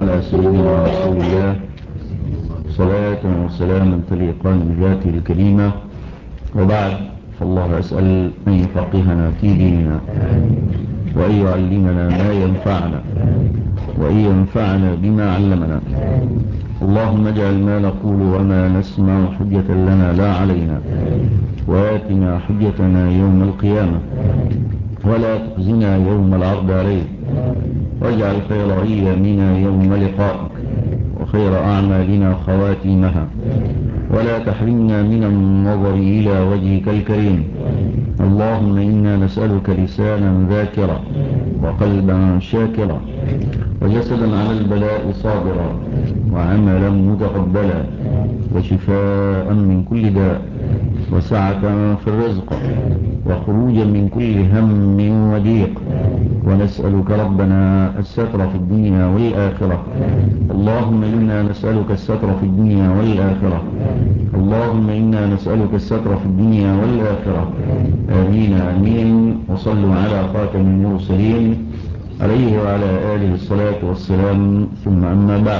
على سيدنا رسول الله صلاة وسلاما تليقان بذاته الكريمة. وبعد، فالله أسأل أن يفقهنا في ديننا وأن يعلمنا ما ينفعنا وأن ينفعنا بما علمنا. اللهم اجعل ما نقول وما نسمع حجة لنا لا علينا، وآتنا حجتنا يوم القيامة ولا تخزنا يوم العرض عليك، واجعل خير أيامنا يوم لقائك وخير أعمالنا خواتيمها، ولا تحرمنا من النظر إلى وجهك الكريم. اللهم إنا نسألك لسانا ذاكرا وقلبا شاكرا وجسدا على البلاء صابرا وعملا متقبلا وشفاء من كل داء وسعة في الرزق وخروجا من كل هم وضيق. ونسألك ربنا الستر في الدنيا والآخرة. اللهم إنا نسألك الستر في الدنيا والآخرة. اللهم إنا نسألك الستر في الدنيا والآخرة. آمين آمين. وصلوا على خاتم المرسلين عليه وعلى آله الصلاة والسلام. ثم أما بعد،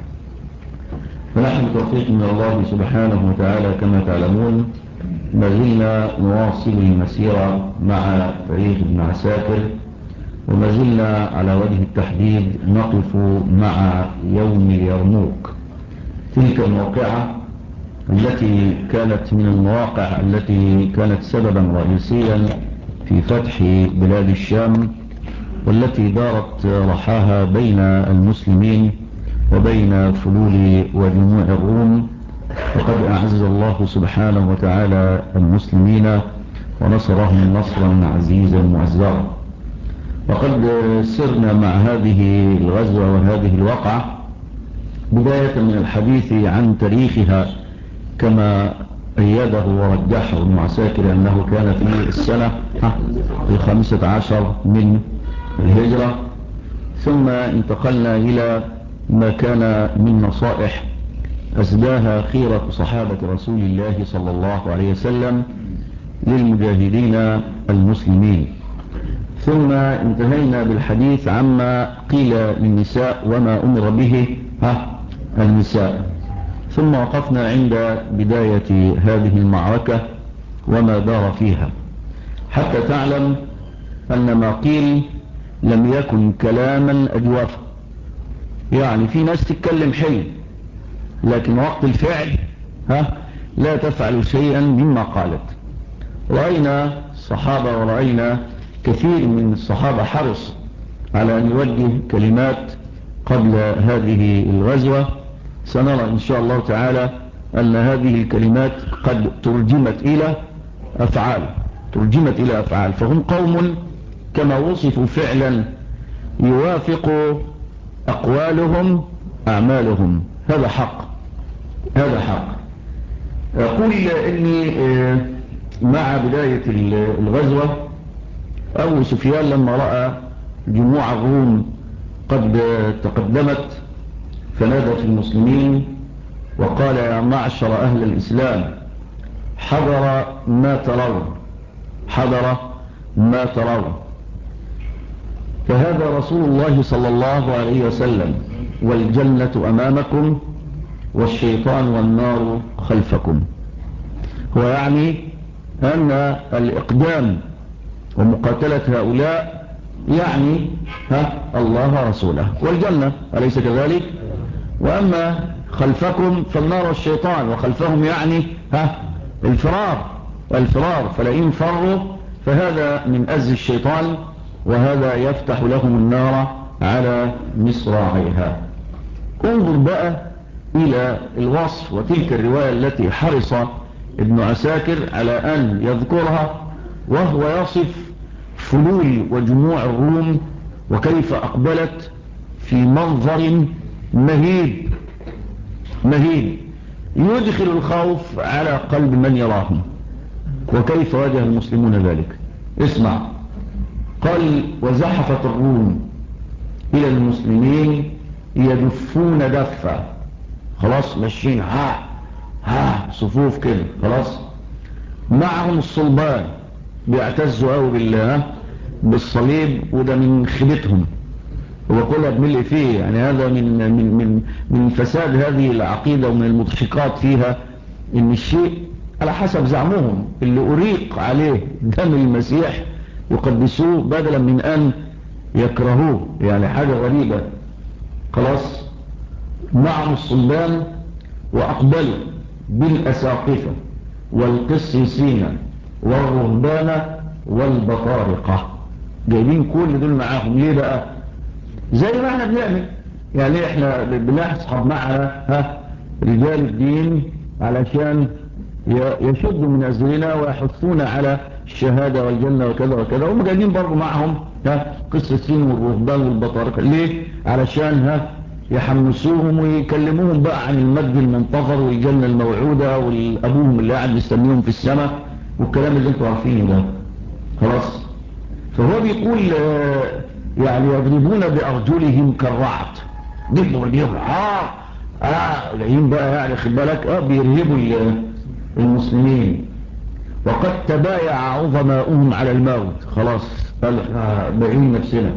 فنحن توفيق من الله سبحانه وتعالى كما تعلمون ما زلنا نواصل المسيرة مع تاريخ ابن عساكر، وما زلنا على وجه التحديد نقف مع يوم اليرموك، تلك الموقعة التي كانت من المواقع التي كانت سببا رئيسيا في فتح بلاد الشام، والتي دارت رحاها بين المسلمين وبين فلول وجموع الروم. وقد أعز الله سبحانه وتعالى المسلمين ونصرهم نصرا عزيزا مؤزرا. وقد سرنا مع هذه الغزوة وهذه الوقعة بداية من الحديث عن تاريخها كما أيده ورجحه ابن عساكر أنه كان في السنة 15 من الهجرة. ثم انتقلنا إلى ما كان من نصائح أسداها خيرة صحابة رسول الله صلى الله عليه وسلم للمجاهدين المسلمين. ثم انتهينا بالحديث عما قيل للنساء وما أمر به النساء. ثم وقفنا عند بداية هذه المعركة وما دار فيها، حتى تعلم أن ما قيل لم يكن كلاما أجوافا. يعني في ناس تتكلم حلو، لكن وقت الفعل لا تفعل شيئا مما قالت. رأينا الصحابة ورأينا كثير من الصحابة حرص على أن يوجه كلمات قبل هذه الغزوة. سنرى إن شاء الله تعالى أن هذه الكلمات قد ترجمت إلى أفعال، فهم قوم كما وصفوا فعلا يوافق أقوالهم أعمالهم. هذا حق. أقول إني مع بداية الغزوة أبو سفيان لما رأى جموع الروم قد تقدمت فنادى في المسلمين وقال: يا معشر أهل الإسلام، حضر ما ترون، فهذا رسول الله صلى الله عليه وسلم، والجنة أمامكم والشيطان والنار خلفكم. هو يعني أن الإقدام ومقاتلة هؤلاء يعني الله رسوله والجنة، أليس كذلك؟ وأما خلفكم فالنار والشيطان، وخلفهم يعني الفرار، فلئن فروا فهذا من أز الشيطان، وهذا يفتح لهم النار على مصراعيها. انظر بقى إلى الوصف وتلك الرواية التي حرص ابن عساكر على أن يذكرها، وهو يصف فلول وجموع الروم وكيف أقبلت في منظر مهيب يدخل الخوف على قلب من يراهم. وكيف واجه المسلمون ذلك؟ اسمع. قال: وزحفت الروم إلى المسلمين يدفون دفة. خلاص ماشيين صفوف كده، خلاص معهم الصلبان، بيعتزوا قوي بالصليب، وده من خيبتهم وبقولها بملء فيه، يعني هذا من فساد هذه العقيدة ومن المضحكات فيها، ان الشيء على حسب زعمهم اللي أريق عليه دم المسيح يقدسوه بدلا من أن يكرهوه. يعني حاجة غريبة. خلاص معهم الصلبان وأقبلوا بالأساقفة والقسيسين والرهبان والبطارقة، جايبين كل دول معاهم. ليه بقى؟ زي ما احنا بنعمل، يعني احنا بنسحب معنا رجال الدين علشان يشدوا من أزرنا ويحثونا على الشهادة والجنة وكذا وكذا، هم جايبين برضو معهم قسيسين والرهبان والبطارقة. ليه؟ علشان يحمسوهم ويكلموهم بقى عن المجد المنتظر والجنة الموعودة والأبوهم اللي قاعد مستنيهم في السماء والكلام اللي انتوا عارفينه ده. خلاص. فهو بيقول يعني يضربون بأرجلهم كالرعد، جبوا رجلهم جايين بقى يعني خد بالك بيرهبوا المسلمين. وقد تبايع عظماؤهم على الموت، خلاص قال احنا بايعين نفسنا.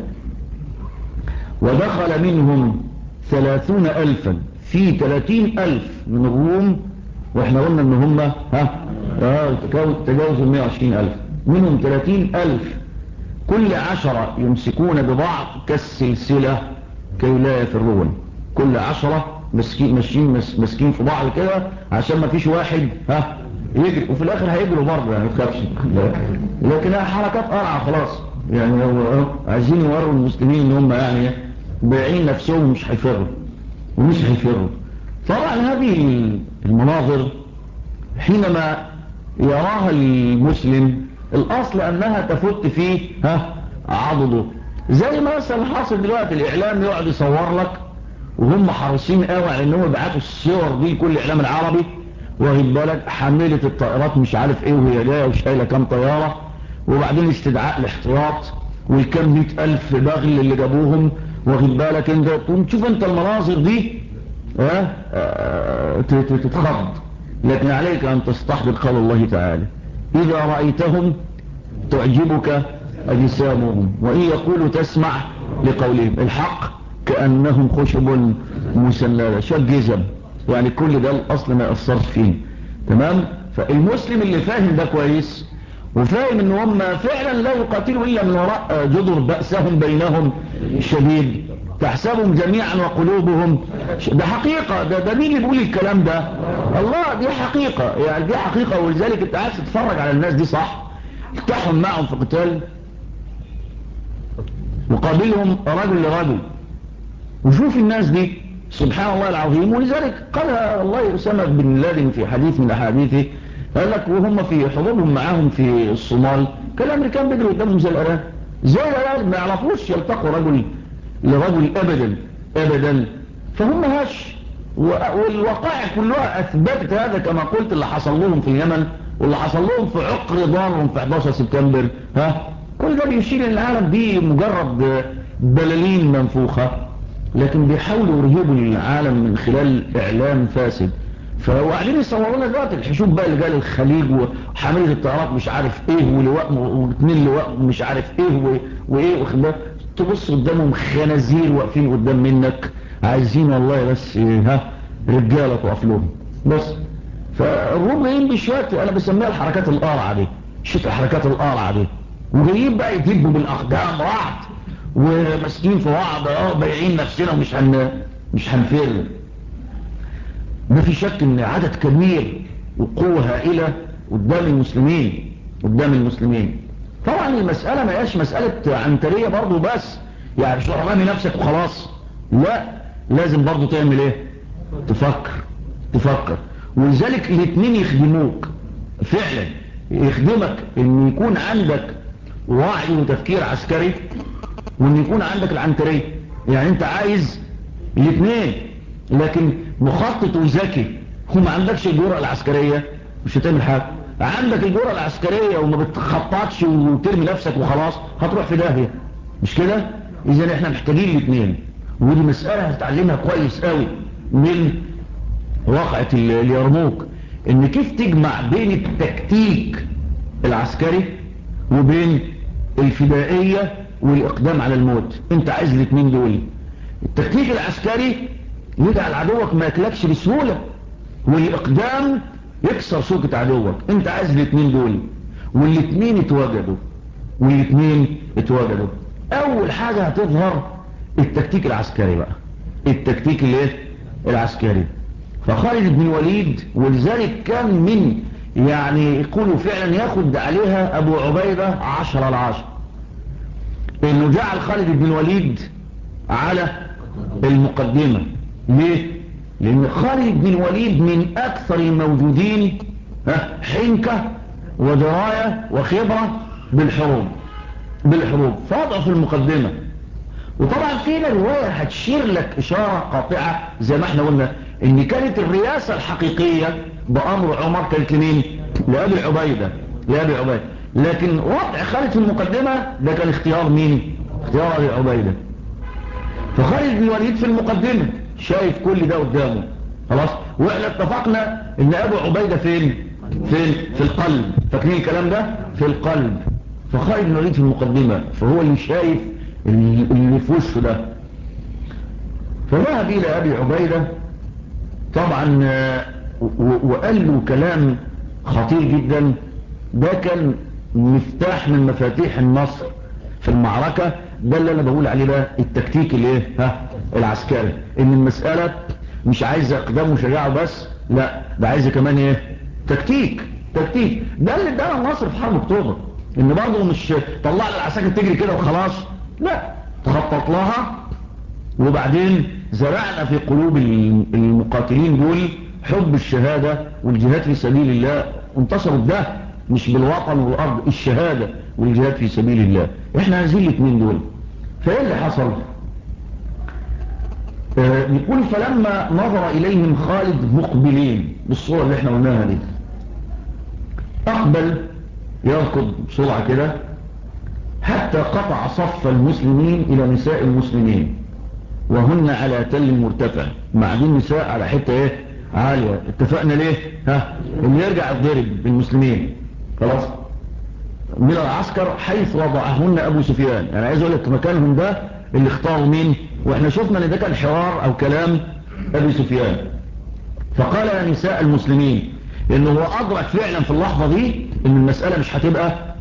ودخل منهم 30,000، في 30,000 من الروم، واحنا قلنا ان هم تجاوزوا 120,000، منهم 30,000 كل 10 يمسكون ببعض كالسلسلة كي لا يفرون. كل 10 ماسكين في بعض كده عشان ما فيش واحد يجري، وفي الاخر هيجروا برضه يعني ما تخافش. لكنها حركات قرعه خلاص، يعني لو عايزين يوروا المسلمين ان هم يعني بايعين نفسهم مش هيفروا ومش هيفروا. طبعا هذه المناظر حينما يراها المسلم الاصل انها تفت فيه عضده، زي ما مثلا حاصل دلوقتي الاعلام يقعد يصور لك وهم حريصين قوي على انهم يبعتوا الصور دي لكل الاعلام العربي، واخد بالك حامله الطائرات مش عارف ايه وهي جايه وشايله كام طياره، وبعدين استدعاء الاحتياط والكام 100,000 بغل اللي جابوهم، واخد بالك انت تشوف انت المناظر دي تتخض. لكن عليك ان تستحضر قول الله تعالى: اذا رايتهم تعجبك اجسامهم وان يقولوا تسمع لقولهم. الحق كانهم خشب مسنده، شاب جزم، يعني كل ده الاصل ما يأثرش فيه. تمام. فالمسلم اللي فاهم ده كويس وفاهم ان هم فعلا لا يقاتلوا الا من وراء جدر بأسهم بينهم شديد، تحسبهم جميعا وقلوبهم ده حقيقة. ده مين اللي بيقول الكلام ده؟ الله. دي حقيقة، يعني دي حقيقة. ولذلك انت عايز تتفرج على الناس دي صح، افتحهم معهم في قتال وقابلهم رجل لرجل وشوف الناس دي سبحان الله العظيم. ولذلك قال الله أسامة بن لادن في حديث من أحاديثه، قال لك وهم في حضورهم معاهم في الصومال كان الأمريكان بيجروا قدامهم زي الأران، زي الأران ما يعرفوش يلتقوا رجل لرجل أبدا أبدا. فهم هش، والوقائع كلها أثبتت هذا كما قلت، اللي حصل لهم في اليمن واللي حصل لهم في عقر دارهم في 11 سبتمبر كل ده بيشير العالم دي مجرد بلالين منفوخة، لكن بيحاولوا يرهبوا العالم من خلال اعلام فاسد. فوقاعدين يصوروا لنا دلوقتي الحشود بقى اللي جاي للخليج وحامله الطيارات مش عارف ايه ولواء واثنين لواء مش عارف ايه وايه، واخد بالك تبص قدامهم خنازير واقفين قدام منك عايزين والله بس رجاله تقف لهم بس. فالروم جايين بشويه انا بسميها الحركات القارعه دي، شوف الحركات القارعه دي، وجايين بقى يدبوا بالاقدام رعد وماسكين في بعض بايعين نفسنا مش هنفر. ما في شك ان عدد كبير وقوة هائلة قدام المسلمين. طبعا المسألة ما هياش مسألة عنترية برضو بس، يعني مش رمي نفسك وخلاص، لا لازم برضو تعمل ايه؟ تفكر. ولذلك الاثنين يخدموك فعلا، يخدمك ان يكون عندك وعي وتفكير عسكري وان يكون عندك العنترية. يعني انت عايز الاثنين، لكن مخطط وذكي وما عندكش الجرأة العسكرية مش هتعمل حاجة. عندك الجرأة العسكرية وما بتخططش وترمي نفسك وخلاص هتروح في داهية، مش كده؟ اذا احنا محتاجين الاثنين، ودي مسألة هتتعلمها كويس قوي من واقعة اليرموك، ان كيف تجمع بين التكتيك العسكري وبين الفدائية والاقدام على الموت. انت عايز الاثنين دول. التكتيك العسكري يجعل عدوك ما ياكلكش بسهولة، والاقدام يكسر شوكة عدوك. انت عايز الاثنين دول، والاثنين اتواجدوا. اول حاجة هتظهر التكتيك العسكري بقى، التكتيك العسكري. فخالد بن الوليد، ولذلك كان من يعني يقولوا فعلا ياخد عليها ابو عبيدة 10/10، انه جعل خالد بن الوليد على المقدمة. ليه؟ لان خالد بن الوليد من اكثر الموجودين حنكة ودراية وخبرة بالحروب، فوضعه في المقدمة. وطبعا فينا رواية هتشير لك اشارة قاطعة زي ما احنا قلنا ان كانت الرئاسة الحقيقية بامر عمر كانت لمين؟ لأبي عبيدة. لكن وضع خالد في المقدمة ده كان اختيار مين؟ اختيار أبي عبيدة. فخالد بن الوليد في المقدمة شايف كل ده قدامه خلاص. واحنا اتفقنا ان ابو عبيدة فين؟ في القلب. فاكرين الكلام ده؟ في القلب. فخالد بن الوليد في المقدمة، فهو اللي شايف اللي في وشه ده. فذهب الى ابي عبيدة طبعا وقال له كلام خطير جدا. ده كان مفتاح من مفاتيح النصر في المعركة. ده اللي انا بقول عليه بقى التكتيك العسكري، ان المسألة مش عايزة اقدام وشجاعة بس، لا ده عايزة كمان تكتيك. ده اللي ادانا النصر في حرب اكتوبر، ان برضه مش طلع العساكر تجري كده وخلاص، لا تخطط لها. وبعدين زرعنا في قلوب المقاتلين دول حب الشهادة والجهاد في سبيل الله، انتصروا بده مش بالوطن والارض، الشهادة والجهاد في سبيل الله. احنا عايزين الاثنين دول. فايه اللي حصل؟ يقول فلما نظر اليهم خالد مقبلين بالصورة اللي احنا قلناها دي، اقبل يركض بسرعة كده حتى قطع صف المسلمين الى نساء المسلمين وهن على تل مرتفع. معدين نساء على حتة عالية. اتفقنا ليه؟ اللي يرجع الضرب بالمسلمين خلاص من العسكر حيث وضعهن ابو سفيان. يعني عايز اقول لك مكانهم ده اللي اختاروا مين، واحنا شفنا ان ده كان حوار او كلام ابي سفيان. فقال يا نساء المسلمين، انه هو ادرك فعلا في اللحظة دي ان المسألة مش هتبقى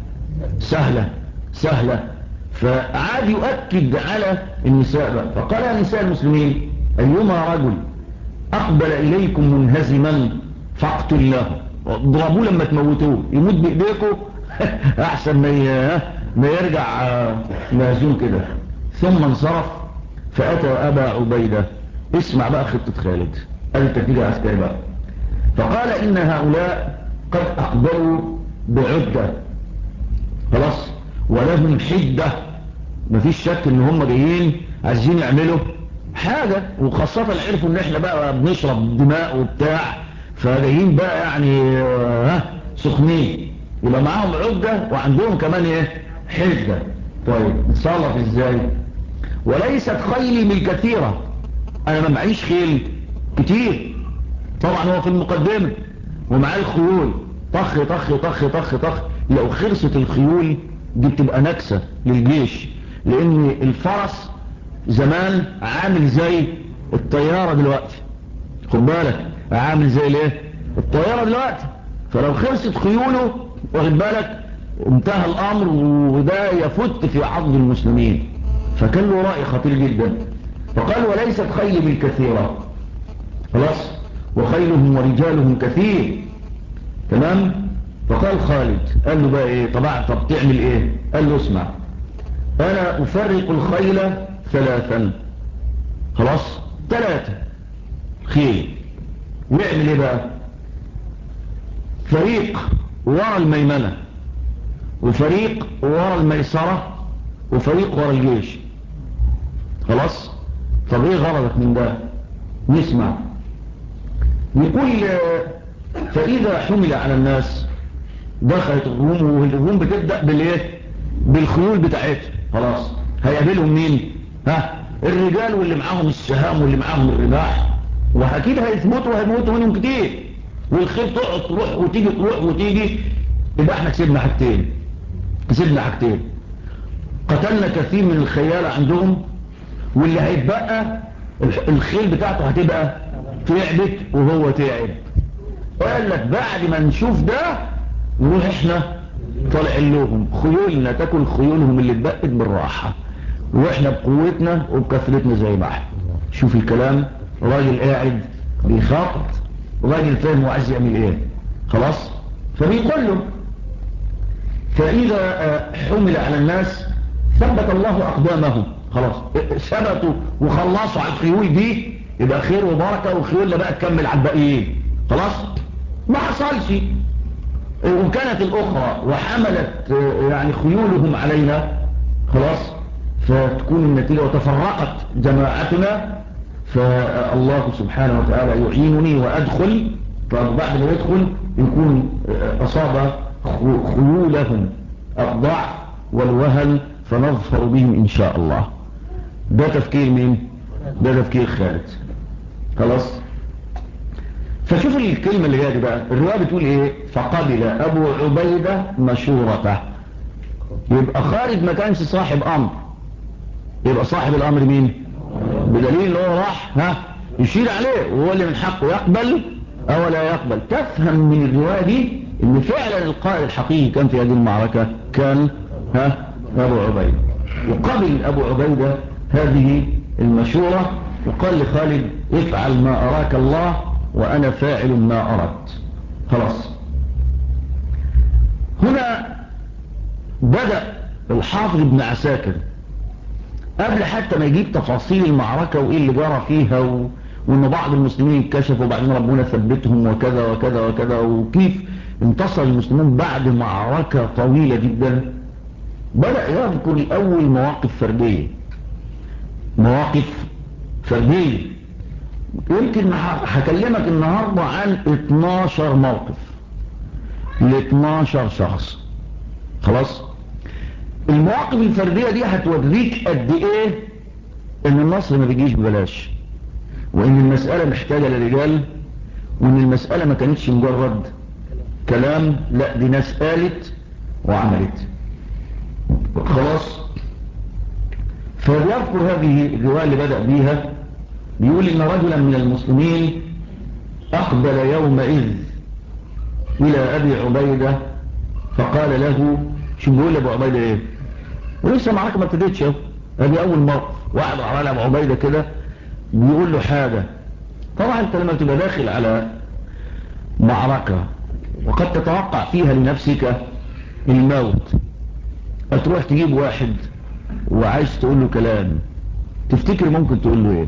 سهلة. فعاد يؤكد على النساء بقى. فقال يا نساء المسلمين ايما رجل اقبل اليكم منهزما فاقتلوه، اضربوه لما تموتوه، يموت بايديكم احسن ما يرجع مهزوم كده. ثم انصرف فاتى ابا عبيدة. اسمع بقى خطة خالد، قال التكتيك العسكري بقى. فقال ان هؤلاء قد اقبلوا بعدة خلاص ولهم حدة. مفيش شك ان هم جايين عايزين يعملوا حاجة، وخاصة عرفوا ان احنا بقى بنشرب دماء وبتاع، فجايين بقى يعني سخنين، يبقى معاهم عدة وعندهم كمان حدة. طيب نتصرف ازاي؟ وليست خيلي بالكثيرة، انا ما معيش خيل كتير. طبعا هو في المقدمة ومعاه الخيول طخ طخ طخ طخ طخ. لو خلصت الخيول دي بتبقى نكسة للجيش، لان الفرس زمان عامل زي الطيارة دلوقتي، خد بالك عامل زي الطيارة دلوقتي. فلو خلصت خيوله واخد بالك انتهى الامر، وده يفت في عضد المسلمين. فكان له رأي خطير جدا. فقال وليست خيل بالكثيرة خلاص وخيلهم ورجالهم كثير. تمام. فقال خالد، قال له بقى طب تعمل ايه؟ قال له اسمع، انا افرق الخيل 3 خلاص 3 خيل. ويعمل ايه بقى؟ فريق ورا الميمنة، وفريق ورا الميسرة، وفريق ورا الجيش خلاص. طب ايه غرضك من ده؟ نسمع. يقول فاذا حمل على الناس دخلت الروم، والروم بتبدأ بالخيول بتاعتها خلاص. هيقابلهم مين؟ الرجال واللي معاهم السهام واللي معاهم الرماح، واكيد هيموتوا منهم كتير. والخيل تقعد تروح وتيجي. يبقى احنا كسبنا حاجتين. قتلنا كثير من الخيال عندهم، واللي هيتبقى الخيل بتاعته هتبقى تعبت وهو تعب. وقال لك بعد ما نشوف ده نروح احنا طالع لهم خيولنا تاكل خيولهم اللي اتبقت بالراحة، واحنا بقوتنا وبكثرتنا زي ما احنا. شوف الكلام، راجل قاعد بيخاطب، راجل فاهم وعايز يعمل ايه. خلاص، فبيقول له فإذا حمل على الناس ثبت الله أقدامهم. خلاص ثبتوا وخلصوا على الخيول دي، يبقى خير وبركة، والخيول بقى تكمل على الباقيين. خلاص، ما حصلش. وكانت الأخرى وحملت يعني خيولهم علينا، خلاص، فتكون النتيجة وتفرقت جماعتنا، فالله سبحانه وتعالى يعينني وأدخل. فبعد ما يدخل يكون أصاب خيولهم الضعف والوهن، فنظفر بهم إن شاء الله. ده تفكير مين؟ ده تفكير خالد. خلاص، فشوف الكلمة اللي جايه بقى. الرواية بتقول ايه؟ فقبل ابو عبيدة مشورته. يبقى خالد ما كانش صاحب امر، يبقى صاحب الامر مين؟ بدليل ان هو راح يشير عليه، وهو اللي من حقه يقبل او لا يقبل. تفهم من الرواية دي ان فعلا القائد الحقيقي كان في هذه المعركة كان ابو عبيدة. وقبل ابو عبيدة هذه المشورة وقال لخالد افعل ما اراك الله وأنا فاعل ما أردت. خلاص، هنا بدأ الحافظ ابن عساكر قبل حتى ما يجيب تفاصيل المعركة وإيه اللي جرى فيها وإن بعض المسلمين انكشفوا وبعدين ربنا ثبتهم وكذا وكذا وكذا، وكيف انتصر المسلمين بعد معركة طويلة جدا. بدأ يذكر أول مواقف فردية، مواقف فردية. يمكن هكلمك النهاردة عن 12 موقف ل 12 شخص. خلاص، المواقف الفردية دي هتوريك قد ايه ان النصر ما بيجيش ببلاش، وان المسألة محتاجة للرجال، وان المسألة ما كانتش مجرد كلام، لا دي ناس قالت وعملت. خلاص، فبيذكر هذه الرواية اللي بدأ بيها، بيقول إن رجلا من المسلمين أقبل يومئذ إلى أبي عبيدة فقال له، شو بيقول لأبو عبيدة إيه؟ ولسه معركة ما ابتدتش اهو، هذه أول موقف. واحد على أبو عبيدة كده بيقول له حاجة. طبعا أنت لما تبقى داخل على معركة وقد تتوقع فيها لنفسك الموت، هتروح تجيب واحد وعايز تقول له كلام، تفتكر ممكن تقول له إيه؟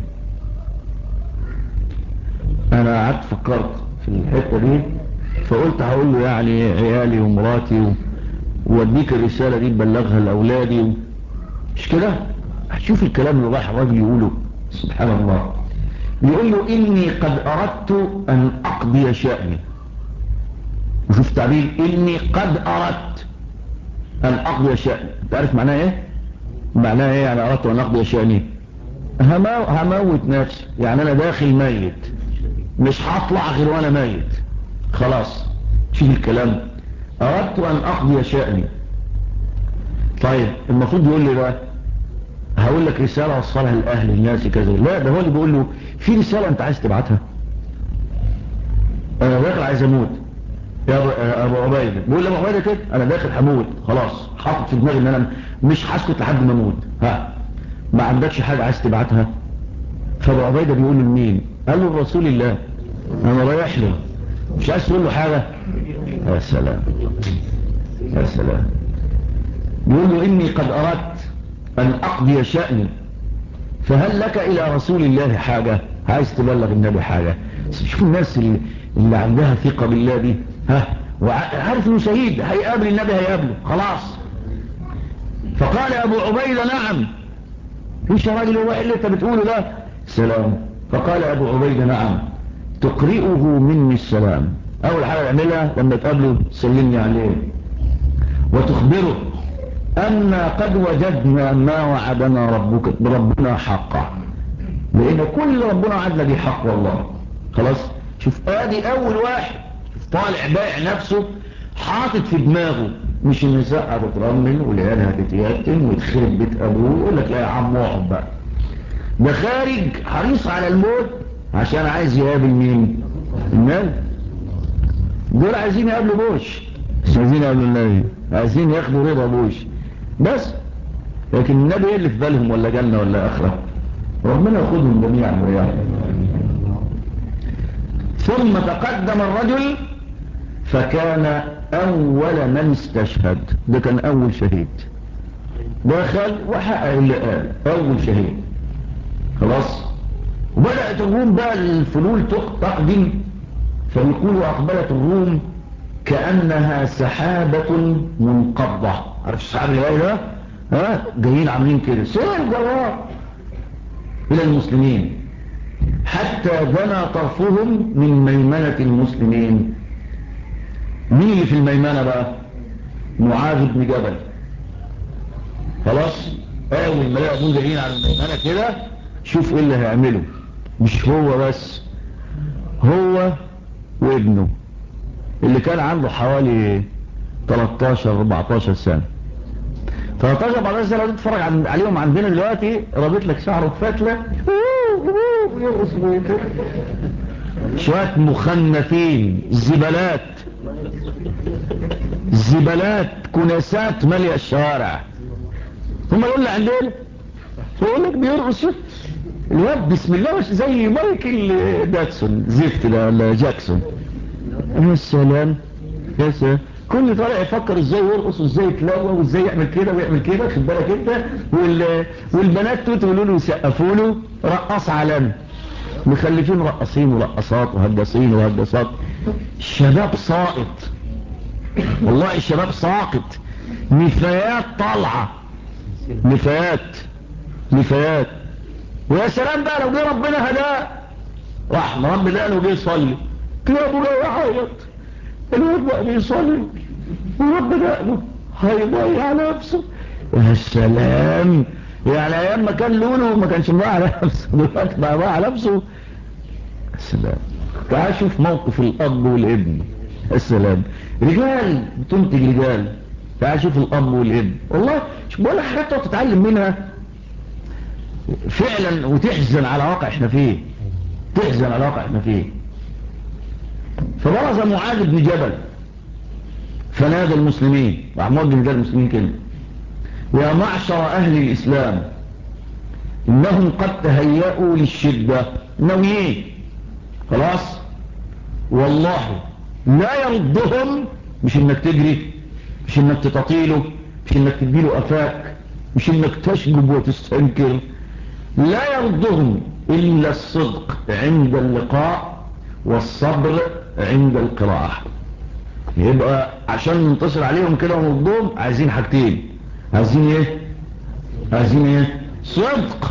انا قعدت فكرت في الحتة دي، فقلت هقول له يعني عيالي ومراتي واديك الرسالة دي تبلغها لاولادي مش كده؟ هتشوف الكلام اللي راح الراجل يقوله. سبحان الله، يقول له اني قد اردت ان اقضي شأني. وشوف تعبير اني قد اردت ان اقضي شأني. انت عارف معناه ايه؟ معناه ايه يعني اردت ان اقضي شأني؟ هموت نفسي، يعني انا داخل ميت، مش هطلع غير وانا ميت. خلاص، شوف الكلام، اردت ان اقضي شأني. طيب المفروض يقول لي بقى هقول لك رسالة وصلها لأهل الناس كذا، لا ده هو اللي بيقول له في رسالة انت عايز تبعتها. انا داخل عايز اموت يا ابو عبيدة، بيقول لابو عبيدة كده انا داخل هموت خلاص، حاطط في دماغي ان انا مش هسكت لحد ما اموت. ما عندكش حاجة عايز تبعتها؟ فابو عبيدة بيقول له لمين؟ قال له رسول الله، انا رايح له، مش عايز تقول له حاجة. يا سلام يا سلام، بيقول له اني قد اردت ان اقضي شأني، فهل لك الى رسول الله حاجة؟ عايز تبلغ النبي حاجة؟ شوف الناس اللي عندها ثقة بالله دي، وعارف انه شهيد هيقابل النبي، هيقابله خلاص. فقال ابو عبيدة نعم. مش يا راجل هو اللي انت بتقوله ده؟ سلام. فقال ابو عبيدة نعم، تقرئه مني السلام. اول حاجة يعملها لما تقابله تسلمني عليه، وتخبره أن قد وجدنا ما وعدنا ربنا حقا، لأن كل ربنا وعدنا به حق والله. خلاص، شوف ادي أول واحد، شوف طالع بايع نفسه، حاطط في دماغه مش النساء هتترمل والعيال هتتيتم ويتخرب بيت ابوه ويقول لك لا يا عم اقعد بقى. ده خارج حريص على الموت عشان عايز يقابل مين؟ النبي. دول عايزين يقابلوا بوش، مش عايزين يقابلوا النبي، عايزين ياخدوا رضا بوش بس. لكن النبي ايه اللي في بالهم؟ ولا جنة ولا اخرة؟ ربنا ياخدهم جميعا وياهم. ثم تقدم الرجل فكان اول من استشهد. ده كان اول شهيد، دخل وحقق اللي قال اول شهيد. خلاص. وبدأت الروم بقى الفلول تقدم، فيقولوا اقبلت الروم كأنها سحابة منقضة. عارف السحاب اللي جاي ده؟ جايين عاملين كده سير جوار الى المسلمين، حتى دنا طرفهم من ميمنة المسلمين. مين اللي في الميمنة بقى؟ معاذ بن جبل. خلاص. اول ما لقوا جايين على الميمنة كده، شوف ايه اللي هيعمله. مش هو بس، هو وابنه اللي كان عنده حوالي 13-14 سنة. 13-14 سنة تتفرج عليهم عندنا دلوقتي رابط لك شعره بفتلة شوية مخنثين، زبالات كناسات مالية الشوارع. هم يقول لي عندنا يقول لك بيرقصوا الواد بسم الله زي مايكل زفت ده ولا جاكسون. يا سلام يا سلام. كل طالع يفكر ازاي يرقص وازاي يتلوى وازاي يعمل كده ويعمل كده. خد بالك انت. والبنات تقولوا له يسقفوا له رقص عالمي. مخلفين رقصين ورقصات وهجاصين وهجاصات. الشباب ساقط والله، الشباب ساقط. نفايات طالعه، نفايات. ويا سلام بقى لو جه ربنا هداه راح رب لقى جه يصلي كده ابوه يعيط. الواد بقى بيصلي وربنا قاله هيضيع نفسه. يا سلام. يعني ايام ما كان لولو ما كانش مضيع على نفسه، دلوقتي بقى ضيع على نفسه. السلام. تعال شوف موقف الاب والابن. السلام. رجال بتنتج رجال. تعال شوف الاب والابن. والله مش بقول لك حاجات تتعلم منها فعلا وتحزن على واقع احنا فيه. تحزن على واقع احنا فيه. فبرز معاذ بن جبل فنادى المسلمين وعمود بن جبل المسلمين كده: يا معشر اهل الاسلام انهم قد تهيأوا للشدة. ناويين خلاص. والله لا يردهم. مش انك تجري، مش انك تتطيله، مش انك تديله قفاك، مش انك تشجب وتستنكر. لا يردهم الا الصدق عند اللقاء والصبر عند القراءة. يبقى عشان ننتصر عليهم كده ونرضهم عايزين حاجتين. عايزين ايه؟ صدق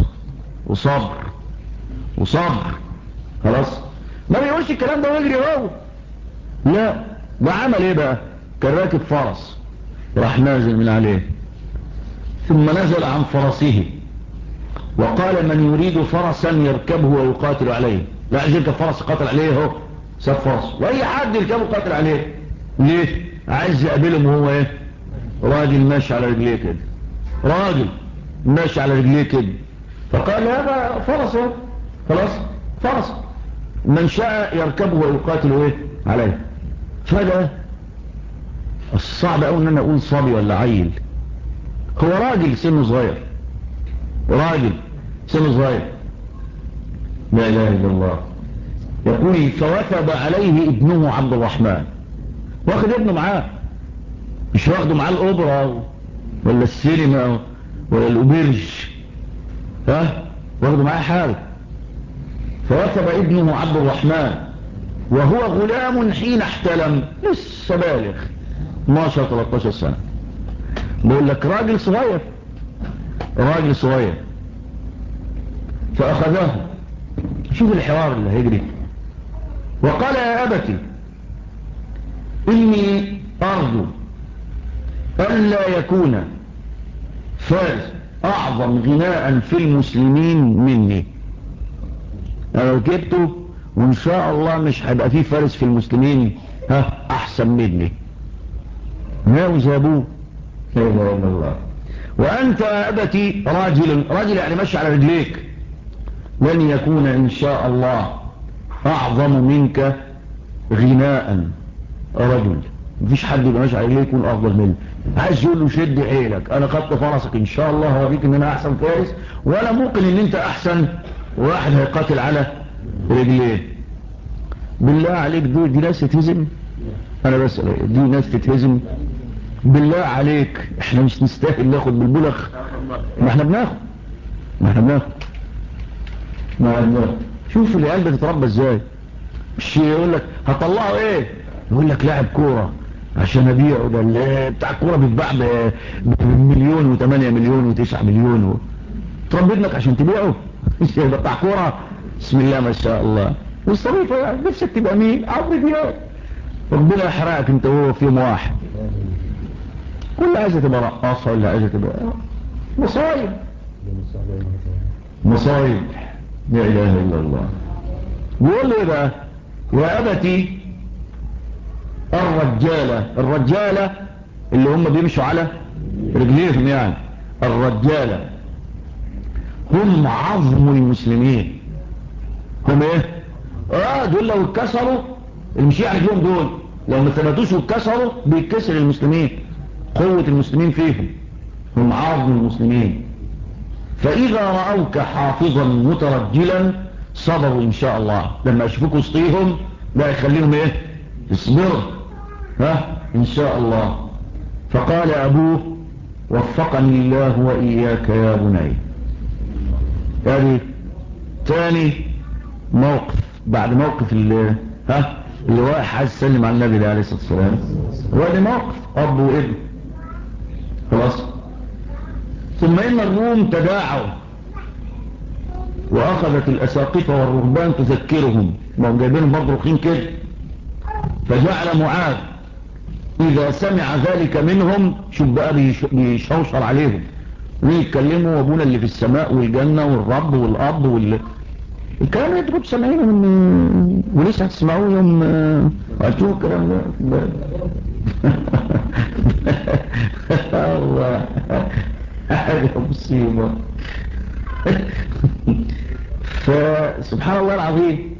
وصبر. خلاص. ما بيقولش الكلام ده ويجري هو. لا، ده عمل ايه بقى؟ كان راكب فرس راح نازل من عليه، ثم نزل عن فرسه وقال: من يريد فرسا يركبه ويقاتل عليه. لا عايز يركب فرس يقاتل عليه اهو. ساب فرس واي حد يركبه يقاتل عليه. ليه؟ عايز يقابلهم وهو ايه؟ راجل ماشي على رجليه كده. راجل ماشي على رجليه كده. فقال هذا فرس. خلاص فرس من شاء يركبه ويقاتل ايه عليه. فده الصعب قوي ان انا اقول صبي ولا عيل. هو راجل سنه صغير، لا اله الا الله. يقول: فوثب عليه ابنه عبد الرحمن. واخد ابنه معاه، مش واخده معاه الاوبرا ولا السينما ولا الاوبرج، واخده معاه حاله. فوثب ابنه عبد الرحمن وهو غلام حين احتلم، لسه بالغ 12-13 سنة. بقول لك راجل صغير. فأخذه. شوف الحوار اللي هيجري. وقال: يا أبتي إني أرجو ألا يكون فارس أعظم غناء في المسلمين مني. أنا ركبته وإن شاء الله مش هيبقى فيه فارس في المسلمين أحسن مني. ناوي زي ابوه. لا اله الا الله. وانت يا ابتي راجل يعني ماشي على رجليك، لن يكون ان شاء الله اعظم منك غناء رجل. مفيش حد يبقى ماشي على رجليه يكون افضل منه. عايز يقول له شد حيلك، انا خدت فرسك ان شاء الله هوريك ان انا احسن فارس، ولا ممكن ان انت احسن واحد هيقاتل على رجليه. بالله عليك دي ناس تتهزم؟ انا بسأل، دي ناس تتهزم؟ بالله عليك احنا مش نستاهل ناخد بالبلخ؟ ما احنا بناخد. شوف العيال بتتربى ازاي. مش يقول لك هطلعه ايه، يقول لك لاعب كوره عشان ابيعه، ده اللي بتاع الكوره بيتباع بمليون و8 مليون و9 مليون تربي ابنك عشان تبيعه؟ مش بتاع كوره؟ بسم الله ما شاء الله. والصريفه يعني نفسك تبقى مين؟ عمرو دياب. ربنا يحرقك انت وهو في يوم واحد. كل عايزه تبقى رقاصه ولا عايزه تبقى مصايب. لا اله الا الله. بيقول له ايه بقى؟ يا ابتي الرجالة اللي هم بيمشوا على رجليهم، يعني الرجالة هم عظم المسلمين. هم ايه؟ دول لو اتكسروا المشي على رجلهم، دول لو ما ثبتوش واتكسروا بيتكسر المسلمين. قوة المسلمين فيهم، هم عظم المسلمين. فإذا رأوك حافظا مترجلا صبروا إن شاء الله. لما يشوفوك وسطيهم لا يخليهم ايه؟ يصبروا إن شاء الله. فقال أبوه وفقني الله وإياك يا بني. يعني تاني موقف بعد موقف اللي واحد عايز يسلم على النبي عليه الصلاة والسلام، وادي موقف أب وابن. خلاص. ثم إن الروم تداعوا وأخذت الأساقفة والرهبان تذكرهم، ما هم جايبينهم برضه رخين كده. فجعل معاذ إذا سمع ذلك منهم شوف بقى بيشوشر عليهم ويتكلموا وابونا اللي في السماء والجنة والرب والأب الكلام اللي انتوا كنتوا سامعينه من ولسه هتسمعوه يوم قلتوه الكلام ده. الله حاجة مصيبة. فسبحان الله العظيم.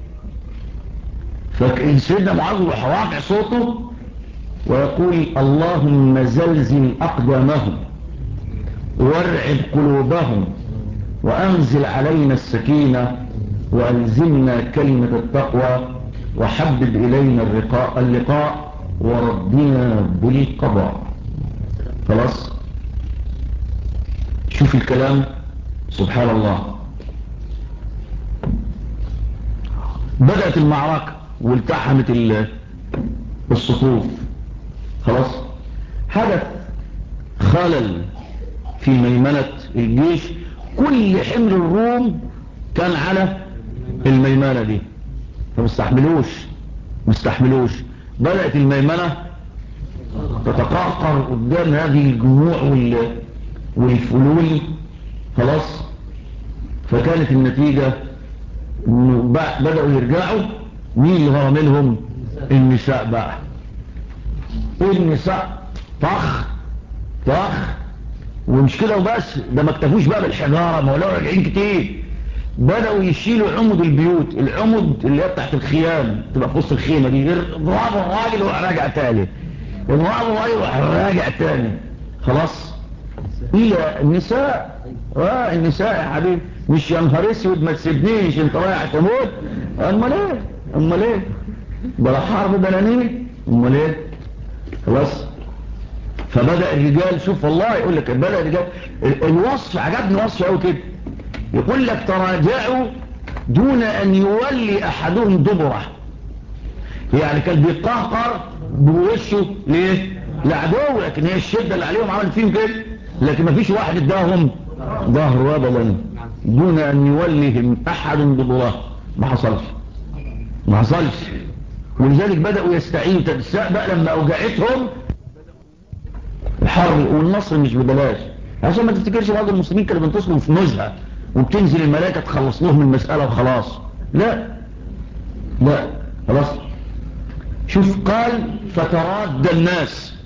فسيدنا معاذ رافع صوته ويقول اللهم زلزل أقدامهم وارعب قلوبهم وأنزل علينا السكينة وألزمنا كلمة التقوى وحبب إلينا اللقاء وردنا بالقضاء. خلاص. شوف الكلام سبحان الله. بدأت المعركة والتحمت الصفوف. خلاص. حدث خلل في ميمنة الجيش. كل حمل الروم كان على الميمنة دي، فمستحملوش. بدأت الميمنة تتقهقر قدام هذه الجموع والفلول. خلاص. فكانت النتيجة انه بدأوا يرجعوا. مين اللي هو منهم؟ النساء بقى. النساء طخ ومش كده وبس، ده ما اكتفوش بقى بالحجارة، ما ولو راجعين كتير. بدأوا يشيلوا عمد البيوت، العمد اللي هي تحت الخيام تبقى في وسط الخيمة دي، ضربوا الراجل وراجع تاني، خلاص. الى النساء. النساء يا حبيبي، مش يا نهار اسود ما تسيبنيش انت رايح تموت. امال ايه بلا حرب بلانين. امال ايه. خلاص. فبدأ الرجال، شوف والله يقول لك بدأ الرجال. الوصف عجبني وصف قوي كده، يقول لك تراجعوا دون ان يولي احدهم دبره. يعني كان بيقهقر بوشه ليه؟ لعدو، لكن هي الشدة اللي عليهم عملت فيهم كده، لكن ما فيش واحد اداهم ظهر ابدا دون ان يوليهم احد دبره. ما حصلش. ولذلك بدأوا يستعينوا تنساء بقى لما اوجعتهم الحرب. والنصر مش ببلاش، عشان ما تفتكرش بعض المسلمين كانوا بينتصروا في نزهة وبتنزل الملائكة تخلص لهم المسألة وخلاص. لا خلاص. شوف قال فتراد الناس.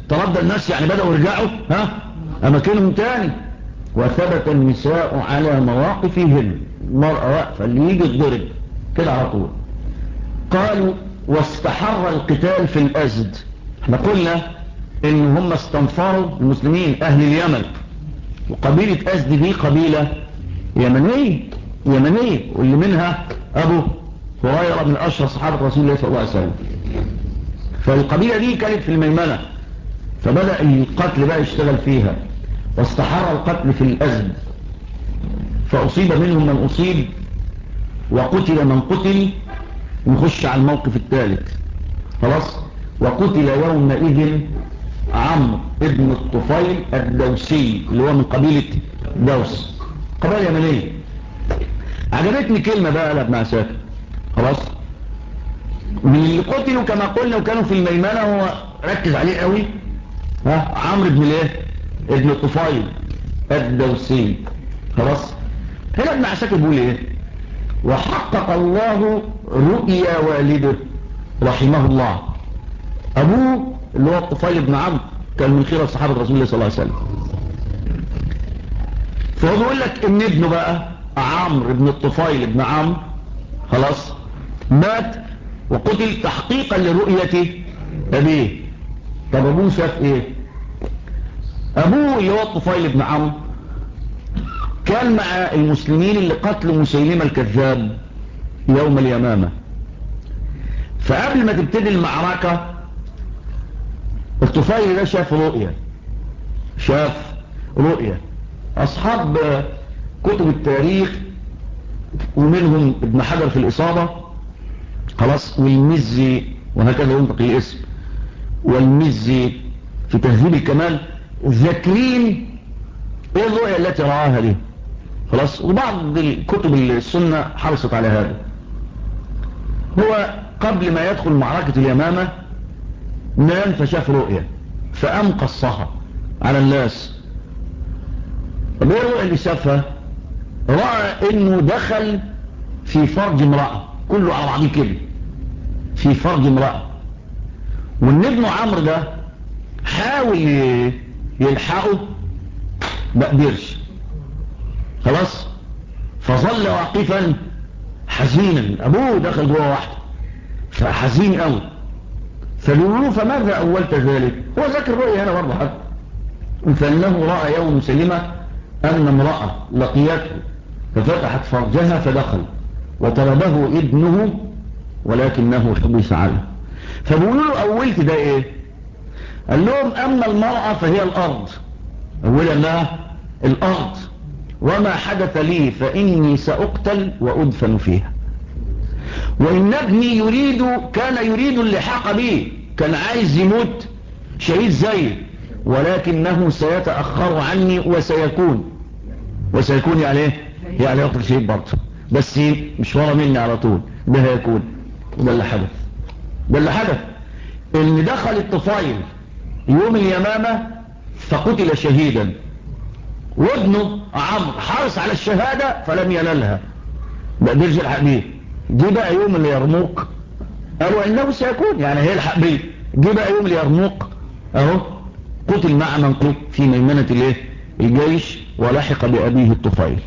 تردى الناس يعني بدأوا يرجعوا أماكنهم تاني. وثبت النساء على مواقفهن، المرأة واقفة اللي يجي الضرب كده على طول. قالوا واستحر القتال في الأزد. احنا قلنا ان هم استنفروا المسلمين أهل اليمن، وقبيلة أزد دي قبيلة يمنية واللي منها أبو هريرة من أشهر صحابة رسول الله صلى الله عليه وسلم. فالقبيلة دي كانت في الميمنة، فبدأ القتل بقى يشتغل فيها، واستحر القتل في الأزد، فأصيب منهم من أصيب وقتل من قتل. نخش على الموقف الثالث خلاص. وقتل يومئذ عمرو ابن الطفيل الدوسي اللي هو من قبيلة دوس، قبيلة يمنية. عجبتني كلمة بقى لابن عساكر خلاص. من اللي قتلوا كما قلنا وكانوا في الميمنة، هو ركز عليه قوي، عمرو بن الايه ابن الطفيل الدوسي خلاص. هنا ابن عساكر بيقول ايه؟ وحقق الله رؤيا والده رحمه الله. ابوه اللي هو الطفيل بن عمرو كان من خيرة صحابة رسول الله صلى الله عليه وسلم. فهو بيقول لك ان ابنه بقى عمرو بن الطفيل بن عمرو خلاص مات وقتل تحقيقا لرؤية ابيه. طب ابوه شاف ايه؟ ابوه اللي هو الطفيل بن عمرو كان مع المسلمين اللي قتلوا مسيلمة الكذاب يوم اليمامة. فقبل ما تبتدي المعركة الطفيل ده شاف رؤية. اصحاب كتب التاريخ ومنهم ابن حجر في الإصابة خلاص، والمزي وهكذا ينطق الاسم، والمزي في تهذيب الكمال ذاكرين ايه الرؤية التي رآها دي خلاص. وبعض الكتب السنة حرصت على هذا. هو قبل ما يدخل معركة اليمامة نام فشاف رؤية فقام قصها على الناس. طب ايه الرؤية اللي شافها؟ رأى انه دخل في فرج امرأة، كله على بعضيه كده في فرج امرأة، وان ابن عمرو ده حاول يلحقه ما قدرش خلاص. فظل واقفا حزينا، ابوه دخل جوه واحده فحزين قوي. فبيقولوا فماذا اولت ذلك؟ هو ذاكر الرؤيا هنا برضه حد. فانه راى يوم مسلمه ان امراه لقيته ففتحت فرجها فدخل وطلبه ابنه ولكنه حبس عنه. فبيقولوا له اولت ده ايه؟ قال لهم اما المراه فهي الارض، اولا انها الارض، وما حدث لي فإني سأقتل وأدفن فيها. وإن ابني كان يريد اللحاق بي، كان عايز يموت شهيد زي، ولكنه سيتأخر عني وسيكون يعني ايه؟ يعني يقتل شهيد برضه، بس مش ورا مني على طول، ده هيكون. ده اللي حدث ان دخل الطفيل يوم اليمامة فقتل شهيدا، وابنه عمرو حرص على الشهادة فلم ينالها، ما قدرش يلحق بيه. جه بقى يوم اليرموك قالوا انه سيكون يعني هيلحق بيه. جه بقى يوم اليرموك اهو قتل مع من قتل في ميمنة الايه الجيش، ولحق بأبيه الطفيل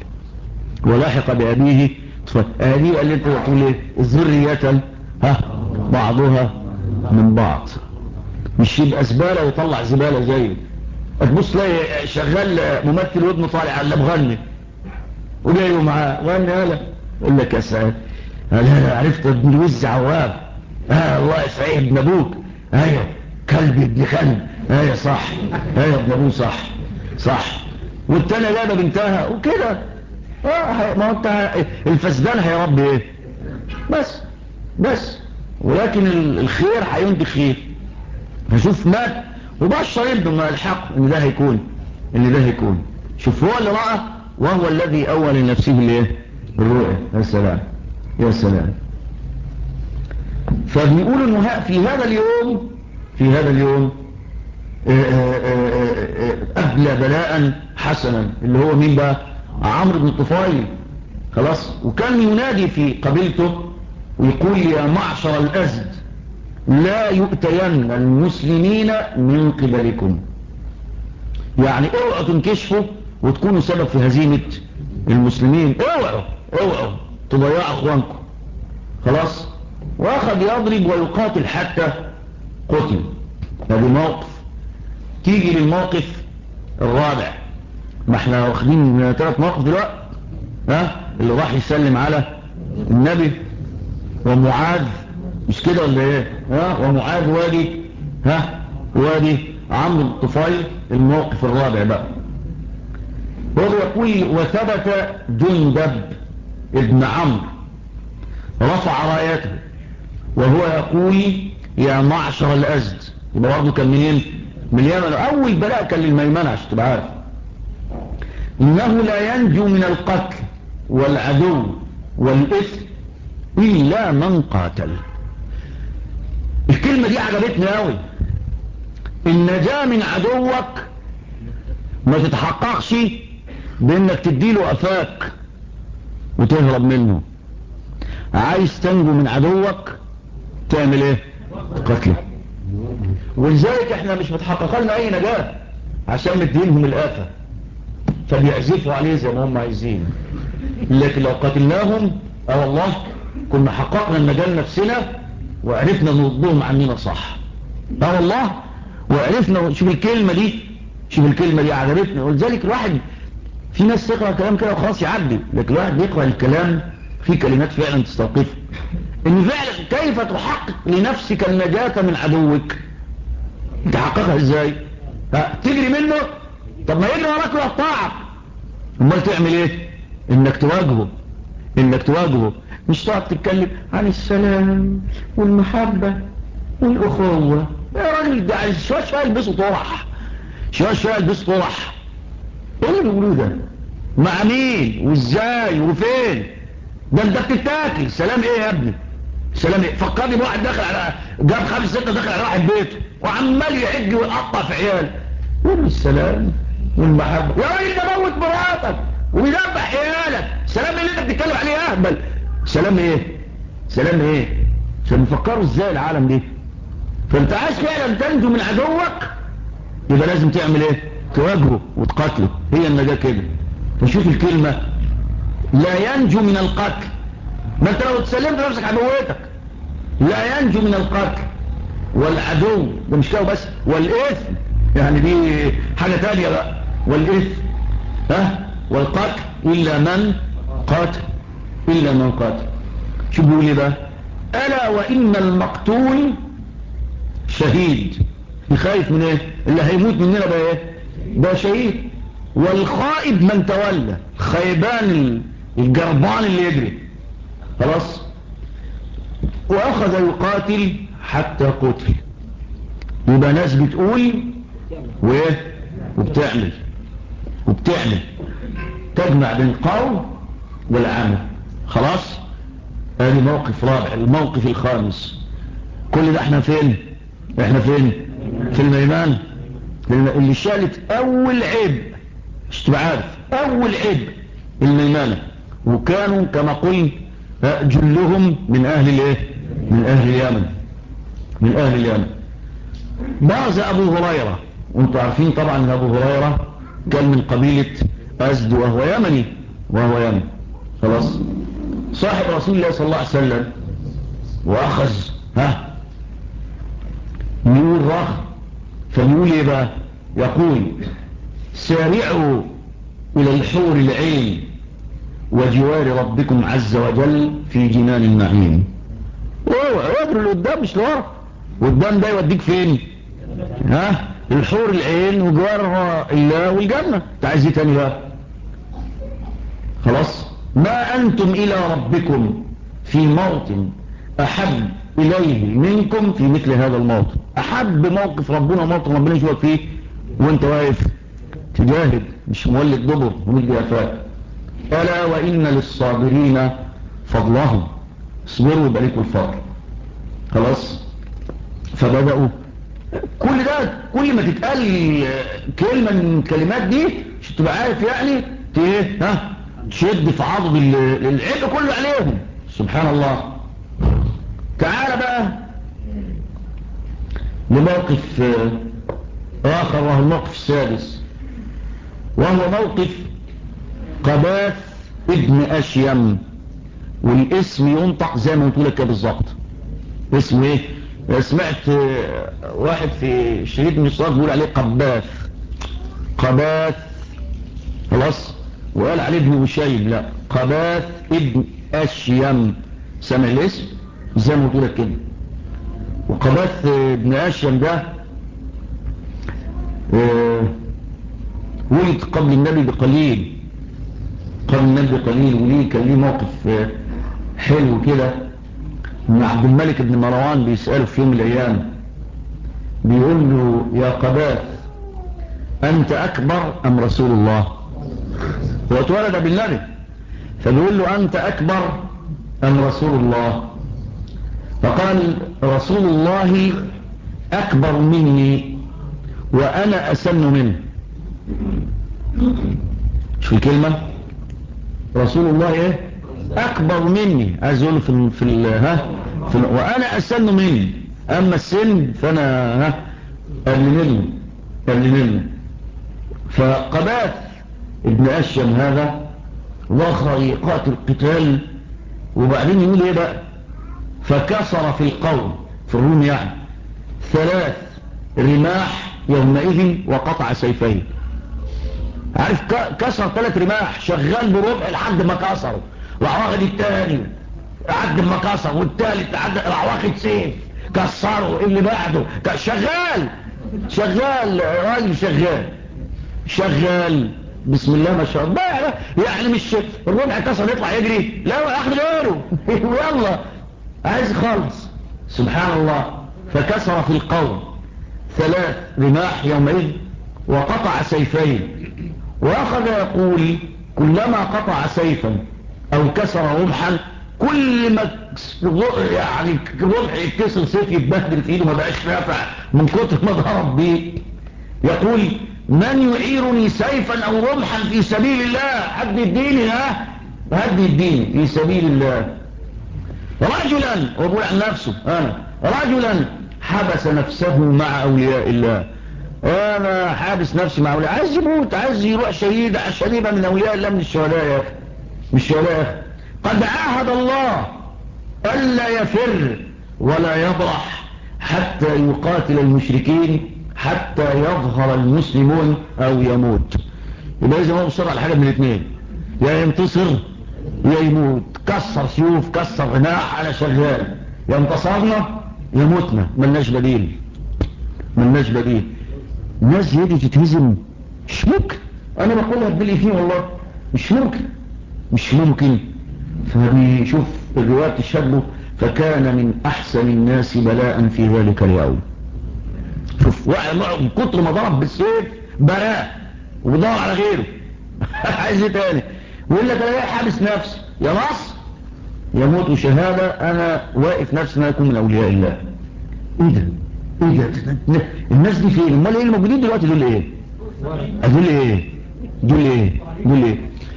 هذه اللي انت تقول ايه؟ الذرية بعضها من بعض، مش يبقى زبالة ويطلع زبالة زيه. تبص تلاقي شغال ممثل وابنه طالع على مغني وجايه معاه غني هلا يقول لك يا سعيد انا عرفت ابن الوز عواب الله يسعيه ابن ابوك، ايوه كلب ابن كلب، ايوه صح، ايوه ابن ابوه صح. والتانية جايبه بنتها وكده. ما هو انت الفسدان هيربي ايه؟ بس ولكن الخير هينتج خير. فشوف مات وبشر ابنه ما الحق ان ده هيكون. شوف هو اللي رأى وهو الذي اول لنفسه الايه؟ الرؤيا. يا سلام. فبيقولوا انه في هذا اليوم أبلى بلاء حسنا، اللي هو مين بقى؟ عمرو بن الطفيل خلاص. وكان ينادي في قبيلته ويقول يا معشر الأزد لا يؤتين المسلمين من قبلكم، يعني اوعوا تنكشفوا وتكونوا سبب في هزيمة المسلمين، اوعوا تضيعوا اخوانكم. خلاص. واخذ يضرب ويقاتل حتى قتل. هذا موقف. تيجي للموقف الرابع. ما احنا واخدين 3 مواقف دلوقتي، اللي راح يسلم على النبي ومعاذ، مش كده ولا ايه؟ ومعاذ وادي عمرو الطفيل. الموقف الرابع بقى هو يقول: وثبت جندب ابن عمرو رفع رايته وهو يقول: يا معشر الأزد. يبقى برضه كان منين؟ من اليمن. أول بلاء كان للميمنة عشان تبقى عارف. إنه لا ينجو من القتل والعدو والإثم إلا من قاتل. الكلمة دي عجبتني قوي. النجاة من عدوك ما تتحققش بانك تديله قفاك وتهرب منه. عايز تنجو من عدوك تعمل ايه؟ قتله. ولذلك احنا مش متحقق لنا اي نجاة عشان مدينهم الآفة فبيعزفوا عليه زي ما هم عايزين. لكن لو قتلناهم والله كنا حققنا النجاة لنفسنا وعرفنا نردهم عننا صح. والله وعرفنا. شوف الكلمة دي عجبتني. ولذلك الواحد في ناس تقرأ كلام كده وخلاص يعدي، لكن الواحد بيقرأ الكلام في كلمات فعلا تستوقفه. ان فعلا كيف تحقق لنفسك النجاة من عدوك؟ تحققها ازاي؟ تجري منه؟ طب ما يجري وراك ويقطعك. امال تعمل ايه؟ انك تواجهه. مش تقعد تتكلم عن السلام والمحبة والاخوة. يا راجل ده شوية يلبسوا طرح، شوية يلبسوا طرح. ايه اللي بيقولوه ده؟ مع مين وازاي وفين؟ ده انت بتتاكل. سلام ايه يا ابني؟ سلام ايه؟ فكرني بواحد داخل على جاب 5 6 داخل على واحد بيته وعمال يعج ويقطع في عيال. يقول السلام والمحبة. يا راجل ده موت مراتك وبيذبح عيالك. سلام اللي انت بتتكلم عليه اهبل. سلام ايه؟ عشان نفكروا ازاي العالم دي. فانت عايز فعلا تنجو من عدوك يبقى لازم تعمل ايه؟ تواجهه وتقاتله. هي النجاة كده. فشوف الكلمة: لا ينجو من القتل. ما انت لو تسلمت نفسك عدويتك. لا ينجو من القتل والعدو، ده مش كده بس، والإثم، يعني دي حاجة تانية بقى. والإثم والقتل إلا من قاتل. شو بيقول لي بقى؟ ألا وإن المقتول شهيد. خايف من ايه؟ اللي هيموت مننا بقى ايه؟ ده شهيد. والخائب من تولى. خيبان الجربان اللي يجري. خلاص. واخذ يقاتل حتى قتل. يبقى ناس بتقول وايه وبتعمل تجمع بين القول والعمل. خلاص. ادي موقف رابع. الموقف الخامس. كل ده احنا فين؟ في الميمان اللي شالت اول عيب. مش تبقى عارف اول عيب الميمانة. وكانوا كما قلت جلهم من اهل الايه؟ من اهل اليمن. بعض ابو هريرة، وانتم عارفين طبعا ان ابو هريرة كان من قبيلة ازد وهو يمني. خلاص. صاحب رسول الله صلى الله عليه وسلم واخذ يقول رخ. فبيقول ايه بقى؟ يقول: سارعوا الى الحور العين وجوار ربكم عز وجل في جنان النعيم. اقدر اللي قدام مش لورا. قدام ده يوديك فين؟ الحور العين وجوار الله والجنة. انت عايز ايه تاني بقى؟ خلاص. ما انتم الى ربكم في موطن احب اليه منكم في مثل هذا الموطن. احب موقف ربنا موطن ربنا يشوفك فيه وانت واقف تجاهد، مش مولد دبر ومدي افاق. الا وان للصابرين فضلهم. اصبروا يبقى لكم الفضل. خلاص. فبدأوا كل ده، كل ما تتقال كلمة من الكلمات دي مش تبقى عارف يعني تشد في عضد العيب كله عليهم. سبحان الله. تعال بقى لموقف آخر، وهو الموقف السادس، وهو موقف قباث ابن أشيم. والاسم ينطق زي ما قلت لك كده بالظبط. اسمه ايه؟ سمعت واحد في شريط من الصلاة بيقول عليه قباث، قباث خلاص، وقال عليه ابن أشيم. لا، قباث ابن أشيم. سمع الاسم زي ما قلت لك كده. وقباث ابن أشيم ده ولد قبل النبي بقليل، قبل النبي بقليل، وليه كان ليه موقف حلو كده. ان عبد الملك بن مروان بيسأله في يوم من الايام، بيقول له يا قباث انت اكبر ام رسول الله؟ هو اتولد بالنبي، فبيقول له انت اكبر ام رسول الله؟ فقال رسول الله اكبر مني وانا اسن منه. شو الكلمة؟ رسول الله ايه؟ اكبر مني، عايز يقول وانا اسن مني، اما السن فانا قبل منه. فقباث ابن أشيم هذا ضخ يقاتل القتال، وبعدين يقول ايه بقى؟ فكسر في القوم، في الروم يعني، 3 رماح يومئذ وقطع سيفين. عارف كسر 3 رماح، شغال بربع لحد ما كسره، وواخد التاني لحد ما كسر، والتالت لحد راح واخد سيف كسره، اللي بعده شغال راجل شغال بسم الله ما شاء الله. يعني مش الربع كسر يطلع يجري، لا اخد غيره يلا عايز خالص. سبحان الله. فكسر في القوم 3 رماح يومئذ وقطع سيفين، واخذ يقول كلما قطع سيفا او كسر رمحا، كل ما يعني رمح يتكسر سيف يتبهدل في ايده ما بقاش نافع من كتر ما ضرب بيه، يقول من يعيرني سيفا او رمحا في سبيل الله؟ حد يديني، حد يديني في سبيل الله. رجلا، ويقول عن نفسه انا رجلا حبس نفسه مع اولياء الله، انا حابس نفسي مع اولياء، عايز يموت، عايز يروح شهيد، عشان يبقى من اولياء الله، من الشهداء يا اخي، مش شهداء يا اخي. قد عاهد الله الا يفر ولا يبرح حتى يقاتل المشركين حتى يظهر المسلمون او يموت. يبقى لازم هو مصر على حاجه من الاثنين، يا ينتصر يا يموت. كسر سيوف، كسر رماح، انا شغال، يا انتصرنا يا متنا، ملناش بديل. الناس دي تتهزم؟ مش ممكن. انا بقولها بلي فيه والله، مش ممكن. فبيشوف الرواية تشهد، فكان من احسن الناس بلاء في ذلك اليوم. شوف واحد من كتر ما ضرب بالسيف بلاء وبيدور على غيره عايز ايه تاني؟ ويقول لك انا حابس نفسي، يا نصر يموت شهادة، انا واقف نفسي ان اكون من اولياء الله. ايه ده؟ الناس دي فين؟ امال ايه الموجودين دلوقتي؟ دول ايه؟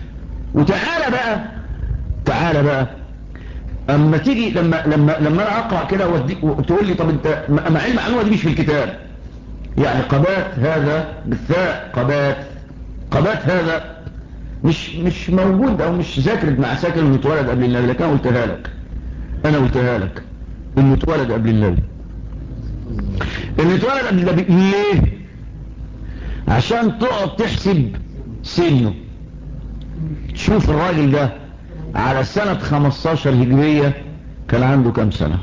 تعالى بقى اما تيجي لما انا اقرا كده وتقول لي طب انت مع المعلومه دي مش في الكتاب، يعني قبات هذا بالثاء، قبات هذا مش موجود او مش ذاكر ابن عساكر انه اتولد قبل النبي، لكن انا قلتها لك انه اتولد قبل النبي. ليه؟ عشان تقعد تحسب سنه. شوف الراجل ده على سنة 15 هجرية كان عنده كام سنة؟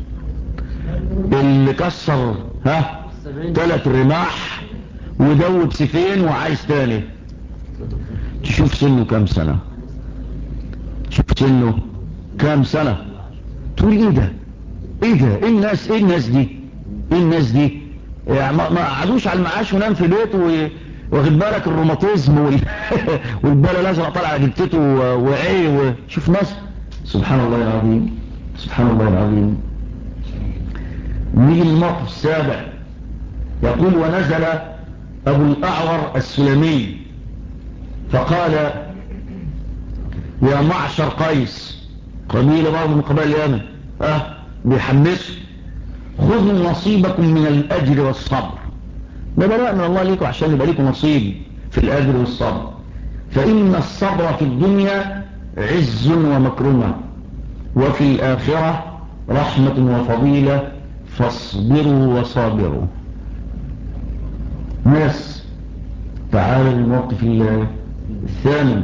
اللي كسر 3 رماح ودوب سيفين وعايز تاني، تشوف سنه كام سنة؟ تقول ايه الناس دي يعني ما قعدوش على المعاش ونام في بيته واخد بالك الروماتيزم والباله الازرق طالع على جبتته وايه شوف ناس. سبحان الله العظيم. نيجي الموقف السابع، يقول ونزل ابو الاعور السلمي فقال يا معشر قيس، قبيله برضه من قبائل اليمن، بيحمسه، خذوا نصيبكم من الأجر والصبر. ده بلاء من الله ليكم عشان يبقى ليكم نصيب في الأجر والصبر. فإن الصبر في الدنيا عز ومكرمة، وفي الآخرة رحمة وفضيلة، فاصبروا وصابروا. ناس تعالى الموقف الثاني.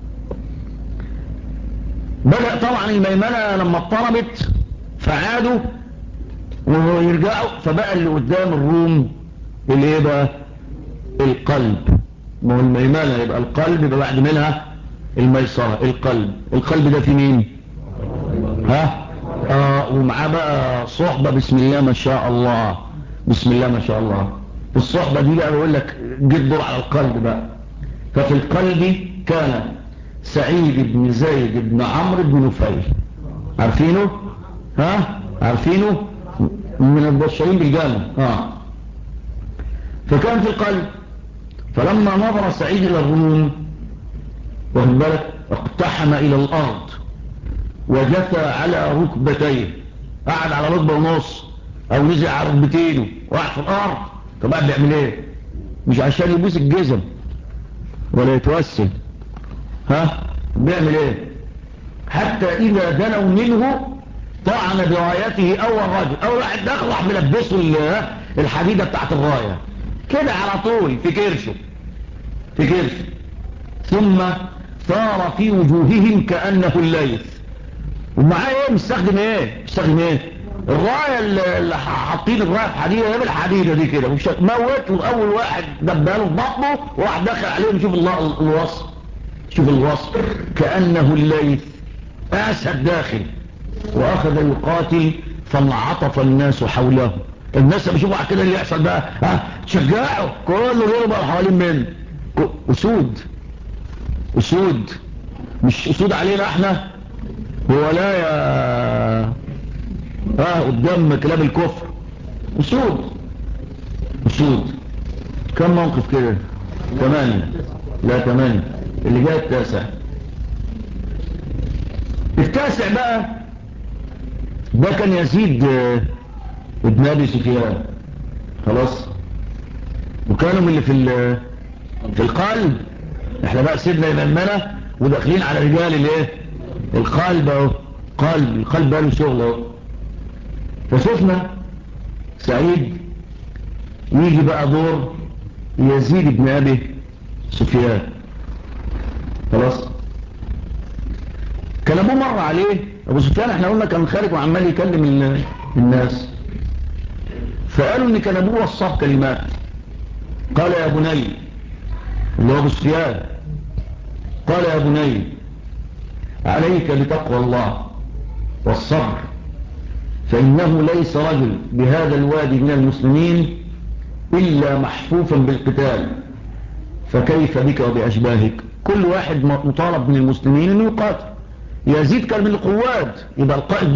بدأ طبعا الميمنة لما اضطربت فعادوا ويرجعوا، فبقى اللي قدام الروم الايه بقى؟ القلب. ما هو الميمنة يبقى القلب، يبقى بعد منها الميسرة القلب ده في مين؟ ومعاه بقى صحبة بسم الله ما شاء الله، بسم الله ما شاء الله. الصحبة دي بقى بيقول لك جيت دور على القلب بقى. ففي القلب كان سعيد بن زيد بن عمرو بن نفيل، عارفينه؟ عارفينه من البشرين بالجنة. فكان في القلب. فلما نظر سعيد الى الروم واخد بالك اقتحم الى الارض وجثى على ركبتيه، قعد على ركبه ونص او نزل على ركبتينه وقعد في الارض. طب قاعد بيعمل ايه؟ مش عشان يبوس الجزم ولا يتوسل، بيعمل ايه؟ حتى اذا دنوا منه طعن برايته اول رجل، اول واحد دخل راح ملبسه الحديده بتاعت الرايه كده على طول في كرشه ثم ثار في وجوههم كأنه الليث. ومعاه ايه؟ مستخدم ايه؟ الرايه اللي حاطين الرايه في حديده، جاب الحديده دي كده موت له اول واحد دبها له في بطنه وراح دخل عليه. نشوف الوصف، شوف الوصف، كأنه الليث اسد داخل واخذ يقاتل فانعطف الناس حوله. الناس اللي بيشوفوا كده اللي يحصل بقى تشجعوا كله غيره بقى حوالين منه. اسود مش اسود علينا احنا ولا يا قدام كلاب الكفر. اسود. كم موقف كده؟ 8. لا 8 اللي جاء التاسع بقى. ده كان يزيد ابن ابي سفيان خلاص، وكانوا من اللي في القلب. احنا بقى سيبنا يمننا وداخلين على رجال الايه؟ القلب اهو. القلب بقى له شغل اهو. فشفنا سعيد يجي بقى دور يزيد بن ابي سفيان خلاص. كان ابوه مر عليه ابو سفيان، احنا قلنا كان خارج وعمال يكلم الناس، فقالوا ان كان ابوه وصاه كلمات. قال يا بني، اللي هو ابو سفيان، قال يا بني عليك بتقوى الله والصبر، فإنه ليس رجل بهذا الوادي من المسلمين إلا محفوفا بالقتال، فكيف بك وبأشباهك؟ كل واحد مطالب من المسلمين انه يقاتل. يزيد كان من القوات، يبقى القائد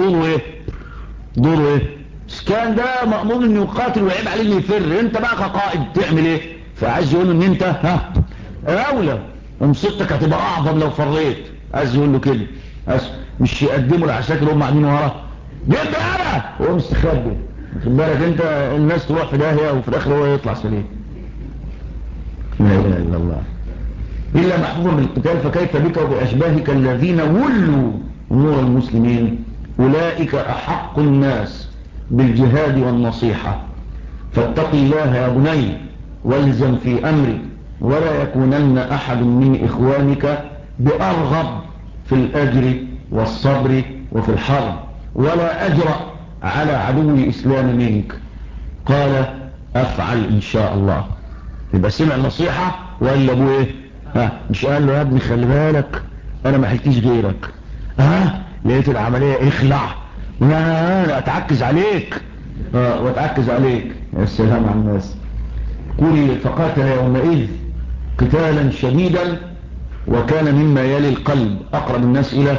دوره ايه؟ كان ده مأمور انه يقاتل ويعيب عليه انه يفر. انت بقى كقائد تعمل ايه؟ فعايز يقول ان انت اولى ومصيبتك هتبقى اعظم لو فريت. عايز يقول له كده، مش يقدموا العساكر هم قاعدين وراه جيب انا وهو مستخبي. خد بالك انت الناس تروح في داهيه وفي الاخر هو يطلع سليم. لا اله الا الله. الا محبوبا بالقتال، فكيف بك وباشباهك الذين ولوا امور المسلمين؟ اولئك احق الناس بالجهاد والنصيحه. فاتق الله يا بني والزم في امرك، ولا يكونن احد من اخوانك بارغب في الاجر والصبر وفي الحرب، ولا اجرأ على عدو الاسلام منك. قال افعل ان شاء الله. يبقى سمع النصيحة وقال لابوه ايه؟ مش قال له يا ابني خلي بالك انا ما حلتيش غيرك، لقيت العملية اخلع وانا اتعكز عليك واتعكز عليك. يا سلام على الناس. قولي فقاتل يومئذ قتالا شديدا، وكان مما يلي القلب، اقرب الناس الى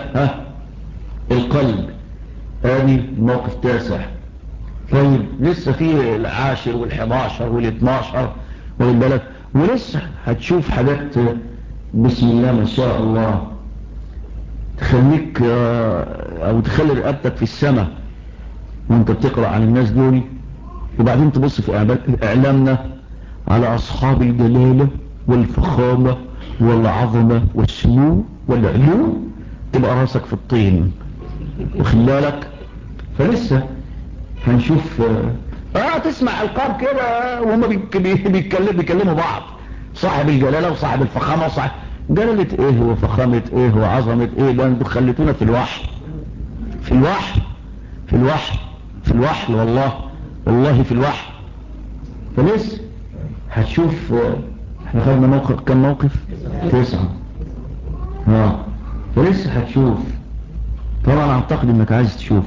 القلب. هذه الموقف 9. طيب لسه فيه 10 والحداشر وال12 والبلد، ولسه هتشوف حاجات بسم الله ما شاء الله تخليك او تخلي رقبتك في السماء. وانت بتقرأ عن الناس دول، وبعدين تبص في اعلامنا على اصحاب الجلالة والفخامة والعظمة والسمو والعلو، تبقى راسك في الطين وخلالك. فلسه هنشوف تسمع القاب كده وهم بيكلموا بعض، صاحب الجلالة وصاحب الفخامة وصاحب جلالة ايه وفخامة ايه وعظمة ايه. ده انتوا خليتونا في الوحي، في الوحي، في الوحي، في الوحي، والله في الوحي. فلسه هتشوف. احنا خدنا موقف، كم موقف؟ 9. فلسه هتشوف. طبعا اعتقد انك عايز تشوف.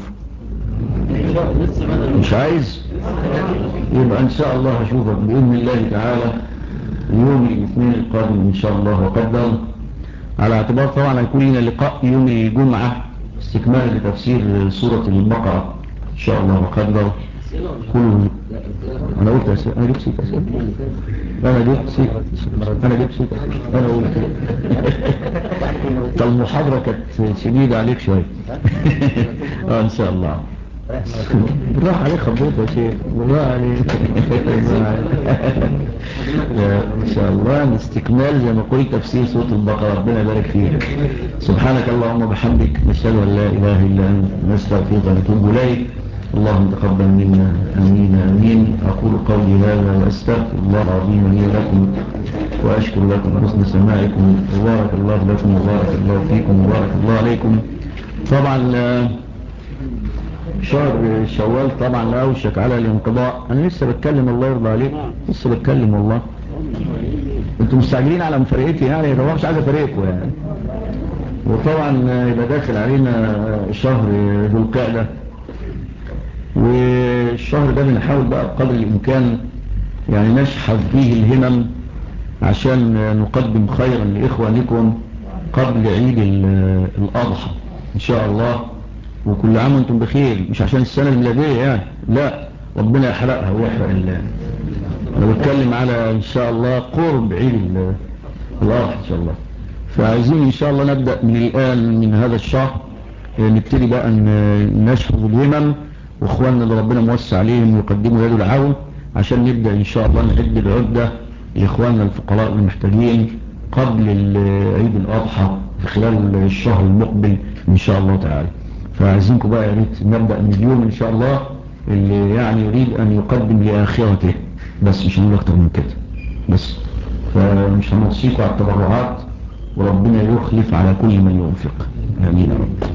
مش عايز؟ يبقى ان شاء الله هشوفك بإذن الله تعالى يوم الاثنين القادم ان شاء الله وقدر، على اعتبار طبعا هيكون لنا لقاء يوم الجمعة استكمال لتفسير سورة البقرة ان شاء الله وقدر. كله انا قلت اسئله، انا جبت ست اسئله، انا قلت المحاضره كانت شديده عليك شويه. ان شاء الله. بالراحه عليك خبوط يا شيخ، بالراحه عليك. ان شاء الله نستكمال زي ما قلت تفسير سوره البقره. ربنا يبارك فيك. سبحانك اللهم وبحمدك، نشهد ان لا اله الا انت، نستغفرك ونتوب اليك. اللهم تقبل منا، امين امين. اقول قولي هذا واستغفر الله العظيم لي ولكم، واشكر لكم حسن سماعكم. وبارك الله لكم وبارك الله فيكم وبارك الله عليكم. طبعا شهر شوال طبعا اوشك على الانقضاء. انا لسه بتكلم، الله يرضى عليك، لسه بتكلم والله. انتم مستعجلين على مفارقتي يعني، طبعا مش عايز افارقكم يعني. وطبعا يبقى داخل علينا شهر ذو القعده، والشهر ده بنحاول بقى بقدر الامكان يعني نشحذ فيه الهمم عشان نقدم خيرا لاخوانكم قبل عيد الاضحى ان شاء الله. وكل عام وانتم بخير، مش عشان السنة الميلادية يعني، لا، ربنا يحرقها ويحرق الله. انا بتكلم على ان شاء الله قرب عيد الاضحى ان شاء الله. فعايزين ان شاء الله نبدأ من الان من هذا الشهر نبتدي بقى نشحذ الهمم، واخواننا اللي ربنا موسع عليهم يقدموا يد العون عشان نبدأ ان شاء الله نعد العدة لاخواننا الفقراء المحتاجين قبل عيد الاضحى في خلال الشهر المقبل ان شاء الله تعالى. فعايزينكم بقى يا ريت نبدأ من اليوم ان شاء الله اللي يعني يريد ان يقدم لآخرته، بس مش هنقول اكتر من كده بس. فمش هنوصيكم على التبرعات، وربنا يخلف على كل من ينفق. امين يا رب.